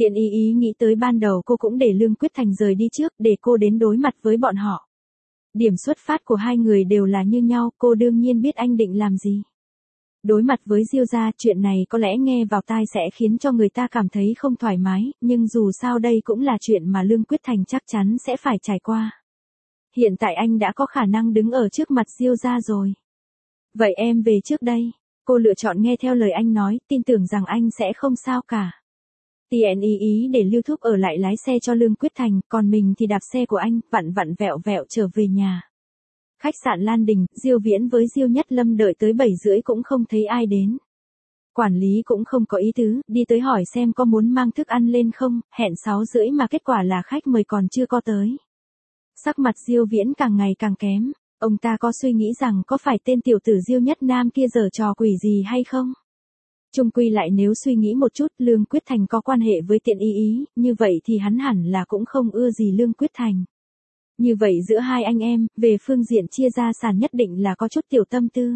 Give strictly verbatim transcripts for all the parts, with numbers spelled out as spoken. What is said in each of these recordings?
Tiện ý ý nghĩ tới ban đầu cô cũng để Lương Quyết Thành rời đi trước để cô đến đối mặt với bọn họ. Điểm xuất phát của hai người đều là như nhau, cô đương nhiên biết anh định làm gì. Đối mặt với Diêu gia, chuyện này có lẽ nghe vào tai sẽ khiến cho người ta cảm thấy không thoải mái, nhưng dù sao đây cũng là chuyện mà Lương Quyết Thành chắc chắn sẽ phải trải qua. Hiện tại anh đã có khả năng đứng ở trước mặt Diêu gia rồi. Vậy em về trước đây. Cô lựa chọn nghe theo lời anh nói, tin tưởng rằng anh sẽ không sao cả. Tiện ý ý để Lưu Thúc ở lại lái xe cho Lương Quyết Thành, còn mình thì đạp xe của anh, vặn vặn vẹo vẹo trở về nhà. Khách sạn Lan Đình, Diêu Viễn với Diêu Nhất Lâm đợi tới bảy rưỡi cũng không thấy ai đến. Quản lý cũng không có ý tứ, đi tới hỏi xem có muốn mang thức ăn lên không, hẹn sáu rưỡi mà kết quả là khách mời còn chưa có tới. Sắc mặt Diêu Viễn càng ngày càng kém, ông ta có suy nghĩ rằng có phải tên tiểu tử Diêu Nhất Nam kia giở trò quỷ gì hay không? Chung quy lại nếu suy nghĩ một chút, Lương Quyết Thành có quan hệ với Tiện ý ý, như vậy thì hắn hẳn là cũng không ưa gì Lương Quyết Thành. Như vậy giữa hai anh em, về phương diện chia gia sản nhất định là có chút tiểu tâm tư.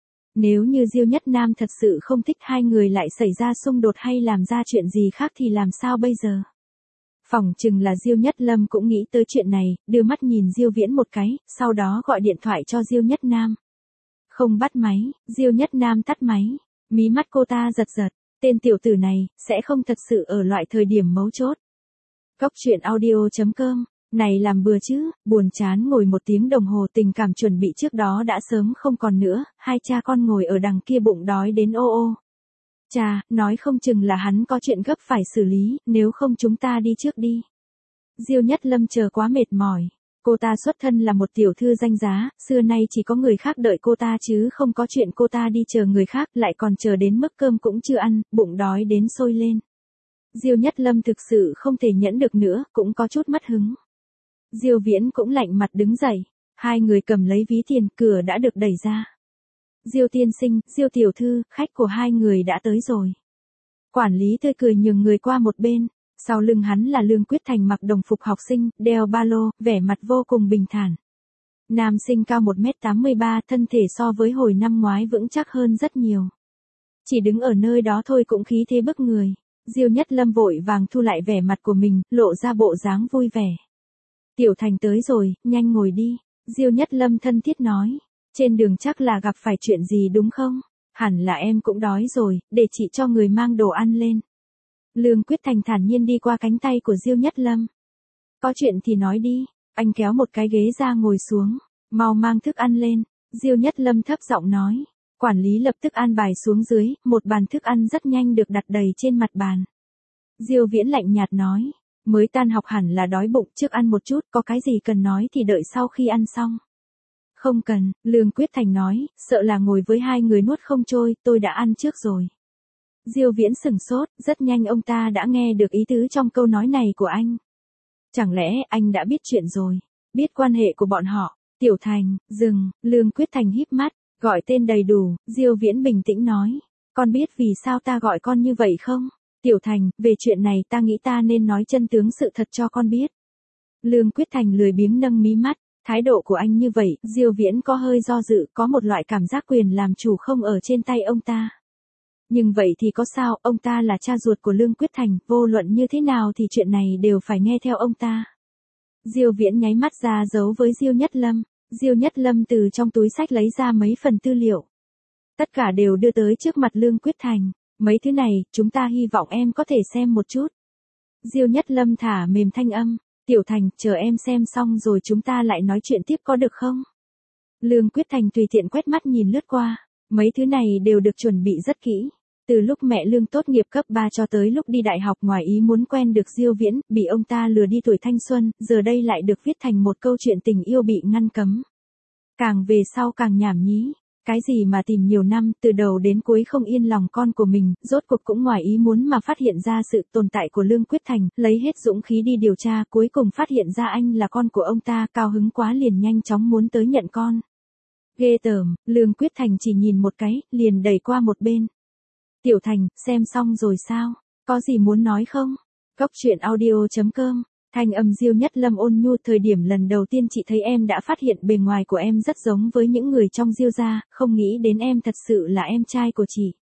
Nếu như Diêu Nhất Nam thật sự không thích hai người lại xảy ra xung đột hay làm ra chuyện gì khác thì làm sao bây giờ? Phỏng chừng là Diêu Nhất Lâm cũng nghĩ tới chuyện này, đưa mắt nhìn Diêu Viễn một cái, sau đó gọi điện thoại cho Diêu Nhất Nam. Không bắt máy, Diêu Nhất Nam tắt máy, mí mắt cô ta giật giật, tên tiểu tử này, sẽ không thật sự ở loại thời điểm mấu chốt. Cốc truyện audio chấm com, này làm bừa chứ, buồn chán ngồi một tiếng đồng hồ, tình cảm chuẩn bị trước đó đã sớm không còn nữa, hai cha con ngồi ở đằng kia bụng đói đến ô ô. Chà, nói không chừng là hắn có chuyện gấp phải xử lý, nếu không chúng ta đi trước đi. Diêu Nhất Lâm chờ quá mệt mỏi. Cô ta xuất thân là một tiểu thư danh giá, xưa nay chỉ có người khác đợi cô ta chứ không có chuyện cô ta đi chờ người khác, lại còn chờ đến mức cơm cũng chưa ăn, bụng đói đến sôi lên. Diêu Nhất Lâm thực sự không thể nhẫn được nữa, cũng có chút mất hứng. Diêu Viễn cũng lạnh mặt đứng dậy, hai người cầm lấy ví tiền, cửa đã được đẩy ra. Diêu tiên sinh, Diêu tiểu thư, khách của hai người đã tới rồi. Quản lý tươi cười nhường người qua một bên, sau lưng hắn là Lương Quyết Thành mặc đồng phục học sinh, đeo ba lô, vẻ mặt vô cùng bình thản. Nam sinh cao một mét tám mươi ba, thân thể so với hồi năm ngoái vững chắc hơn rất nhiều. Chỉ đứng ở nơi đó thôi cũng khí thế bức người. Diêu Nhất Lâm vội vàng thu lại vẻ mặt của mình, lộ ra bộ dáng vui vẻ. Tiểu Thành tới rồi, nhanh ngồi đi. Diêu Nhất Lâm thân thiết nói. Trên đường chắc là gặp phải chuyện gì đúng không? Hẳn là em cũng đói rồi, để chị cho người mang đồ ăn lên. Lương Quyết Thành thản nhiên đi qua cánh tay của Diêu Nhất Lâm. Có chuyện thì nói đi. Anh kéo một cái ghế ra ngồi xuống. Mau mang thức ăn lên. Diêu Nhất Lâm thấp giọng nói. Quản lý lập tức an bài xuống dưới, một bàn thức ăn rất nhanh được đặt đầy trên mặt bàn. Diêu Viễn lạnh nhạt nói. Mới tan học hẳn là đói bụng, trước ăn một chút, có cái gì cần nói thì đợi sau khi ăn xong. Không cần, Lương Quyết Thành nói, sợ là ngồi với hai người nuốt không trôi, tôi đã ăn trước rồi. Diêu Viễn sửng sốt, rất nhanh ông ta đã nghe được ý tứ trong câu nói này của anh. Chẳng lẽ anh đã biết chuyện rồi, biết quan hệ của bọn họ, Tiểu Thành, dừng, Lương Quyết Thành híp mắt, gọi tên đầy đủ, Diêu Viễn bình tĩnh nói, con biết vì sao ta gọi con như vậy không? Tiểu Thành, về chuyện này ta nghĩ ta nên nói chân tướng sự thật cho con biết. Lương Quyết Thành lười biếng nâng mí mắt, thái độ của anh như vậy, Diêu Viễn có hơi do dự, có một loại cảm giác quyền làm chủ không ở trên tay ông ta. Nhưng vậy thì có sao, ông ta là cha ruột của Lương Quyết Thành, vô luận như thế nào thì chuyện này đều phải nghe theo ông ta. Diêu Viễn nháy mắt ra dấu với Diêu Nhất Lâm, Diêu Nhất Lâm từ trong túi xách lấy ra mấy phần tư liệu. Tất cả đều đưa tới trước mặt Lương Quyết Thành. Mấy thứ này, chúng ta hy vọng em có thể xem một chút. Diêu Nhất Lâm thả mềm thanh âm, Tiểu Thành, chờ em xem xong rồi chúng ta lại nói chuyện tiếp có được không? Lương Quyết Thành tùy tiện quét mắt nhìn lướt qua, mấy thứ này đều được chuẩn bị rất kỹ. Từ lúc mẹ Lương tốt nghiệp cấp ba cho tới lúc đi đại học ngoài ý muốn quen được Diêu Viễn, bị ông ta lừa đi tuổi thanh xuân, giờ đây lại được viết thành một câu chuyện tình yêu bị ngăn cấm. Càng về sau càng nhảm nhí. Cái gì mà tìm nhiều năm, từ đầu đến cuối không yên lòng con của mình, rốt cuộc cũng ngoài ý muốn mà phát hiện ra sự tồn tại của Lương Quyết Thành, lấy hết dũng khí đi điều tra, cuối cùng phát hiện ra anh là con của ông ta, cao hứng quá liền nhanh chóng muốn tới nhận con. Ghê tởm, Lương Quyết Thành chỉ nhìn một cái, liền đẩy qua một bên. Tiểu Thành, xem xong rồi sao? Có gì muốn nói không? Cốc truyện audio chấm com. Thanh âm Diêu Nhất Lâm ôn nhu, thời điểm lần đầu tiên chị thấy em đã phát hiện bề ngoài của em rất giống với những người trong Diêu gia, không nghĩ đến em thật sự là em trai của chị.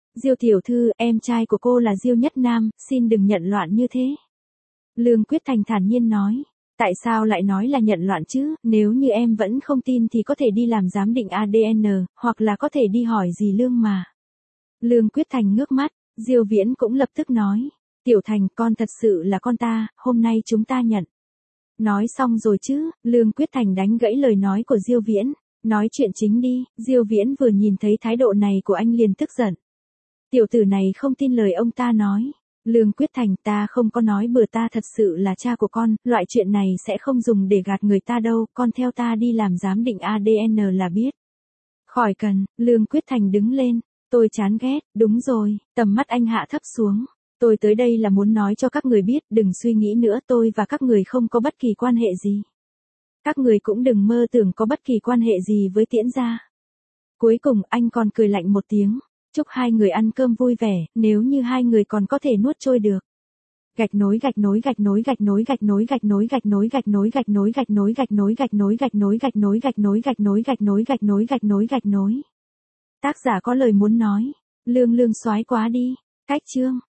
Diêu tiểu thư, em trai của cô là Diêu Nhất Nam, xin đừng nhận loạn như thế. Lương Quyết Thành thản nhiên nói. Tại sao lại nói là nhận loạn chứ, nếu như em vẫn không tin thì có thể đi làm giám định a đê en, hoặc là có thể đi hỏi dì Lương mà. Lương Quyết Thành ngước mắt, Diêu Viễn cũng lập tức nói. Tiểu Thành, con thật sự là con ta, hôm nay chúng ta nhận. Nói xong rồi chứ, Lương Quyết Thành đánh gãy lời nói của Diêu Viễn. Nói chuyện chính đi, Diêu Viễn vừa nhìn thấy thái độ này của anh liền tức giận. Tiểu tử này không tin lời ông ta nói. Lương Quyết Thành, ta không có nói bừa, ta thật sự là cha của con, loại chuyện này sẽ không dùng để gạt người ta đâu, con theo ta đi làm giám định a đê en là biết. Khỏi cần, Lương Quyết Thành đứng lên, tôi chán ghét, đúng rồi, tầm mắt anh hạ thấp xuống. Tôi tới đây là muốn nói cho các người biết, đừng suy nghĩ nữa, tôi và các người không có bất kỳ quan hệ gì. Các người cũng đừng mơ tưởng có bất kỳ quan hệ gì với Tiễn gia. Cuối cùng anh còn cười lạnh một tiếng. Chúc hai người ăn cơm vui vẻ, nếu như hai người còn có thể nuốt trôi được. Gạch nối gạch nối gạch nối gạch nối gạch nối gạch nối gạch nối gạch nối gạch nối gạch nối gạch nối gạch nối gạch nối gạch nối gạch nối gạch nối gạch nối gạch nối gạch nối gạch nối. Tác giả có lời muốn nói. Lương Lương soái quá đi. Cách chương